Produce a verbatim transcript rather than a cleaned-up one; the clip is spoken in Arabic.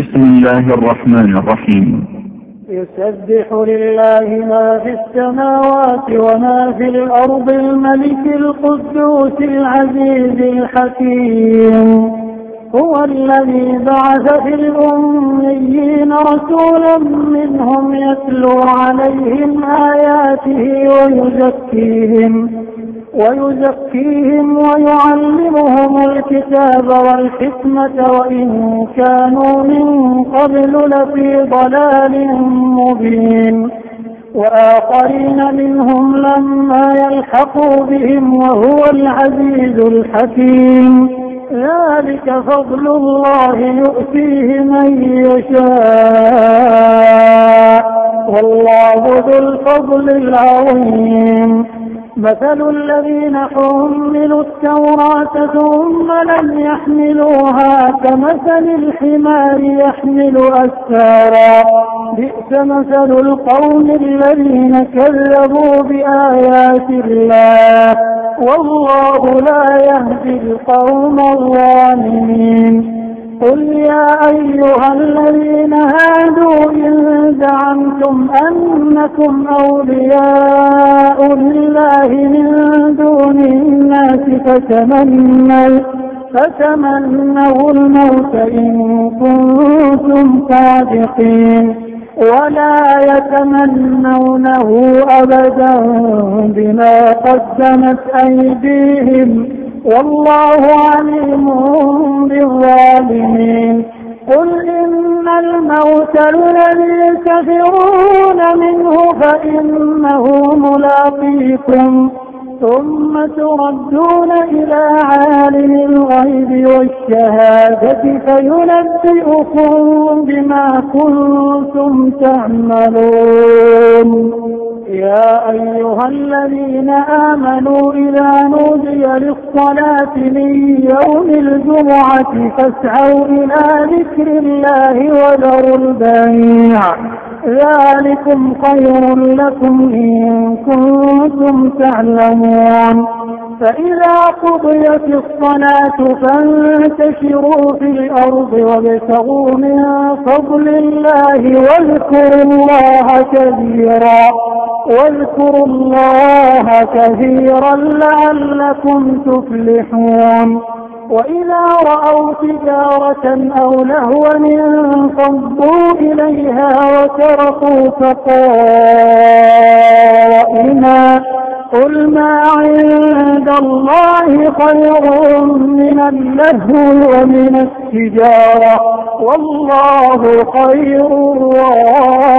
بسم الله الرحمن الرحيم. يسبح لله ما في السماوات وما في الأرض الملك القدوس العزيز الحكيم. هو الذي بعث في الأميين رسولا منهم يتلو عليهم آياته ويزكيهم ويزكيهم ويعلمهم الكتاب والحكمة وإن كانوا من قبل لفي ضلال مبين. وآخرين منهم لما يلحقوا بهم وهو العزيز الحكيم. ذلك فضل الله يؤتيه من يشاء والله ذو الفضل العظيم. مثل الذين حملوا التوراة ثم لم يحملوها كمثل الحمار يحمل أسفارا بئس مثل القوم الذين كذبوا بآيات الله والله لا يهدي القوم الظالمين. قل يا أيها الذين هادوا إن زعمتم أنكم أولياء لله من دون الناس فتمنوا, فتمنوا الموت إن كنتم صادقين ولا يتمنونه أبدا بما قدمت أيديهم والله عليم بالظالمين. قل إن الموت الذي تفرون منه فإنه ملاقيكم ثم تردون إلى عالم الغيب والشهادة فينبئكم بما كنتم تعملون. يا أيها الذين آمنوا إذا نودي للصلاة من يوم الجمعة فاسعوا إلى ذكر الله وذروا البيع ذلكم خير لكم إن كنتم تعلمون. فإذا قضيت الصلاة فانتشروا في الأرض وابتغوا من فضل الله واذكروا الله كثيرا واذكروا الله كثيرا لعلكم تفلحون. وإذا رأوا تجارة أو لهوا انفضوا إليها وتركوك قائما قل ما عند الله خير من اللهو ومن التجارة والله خير الرازقين.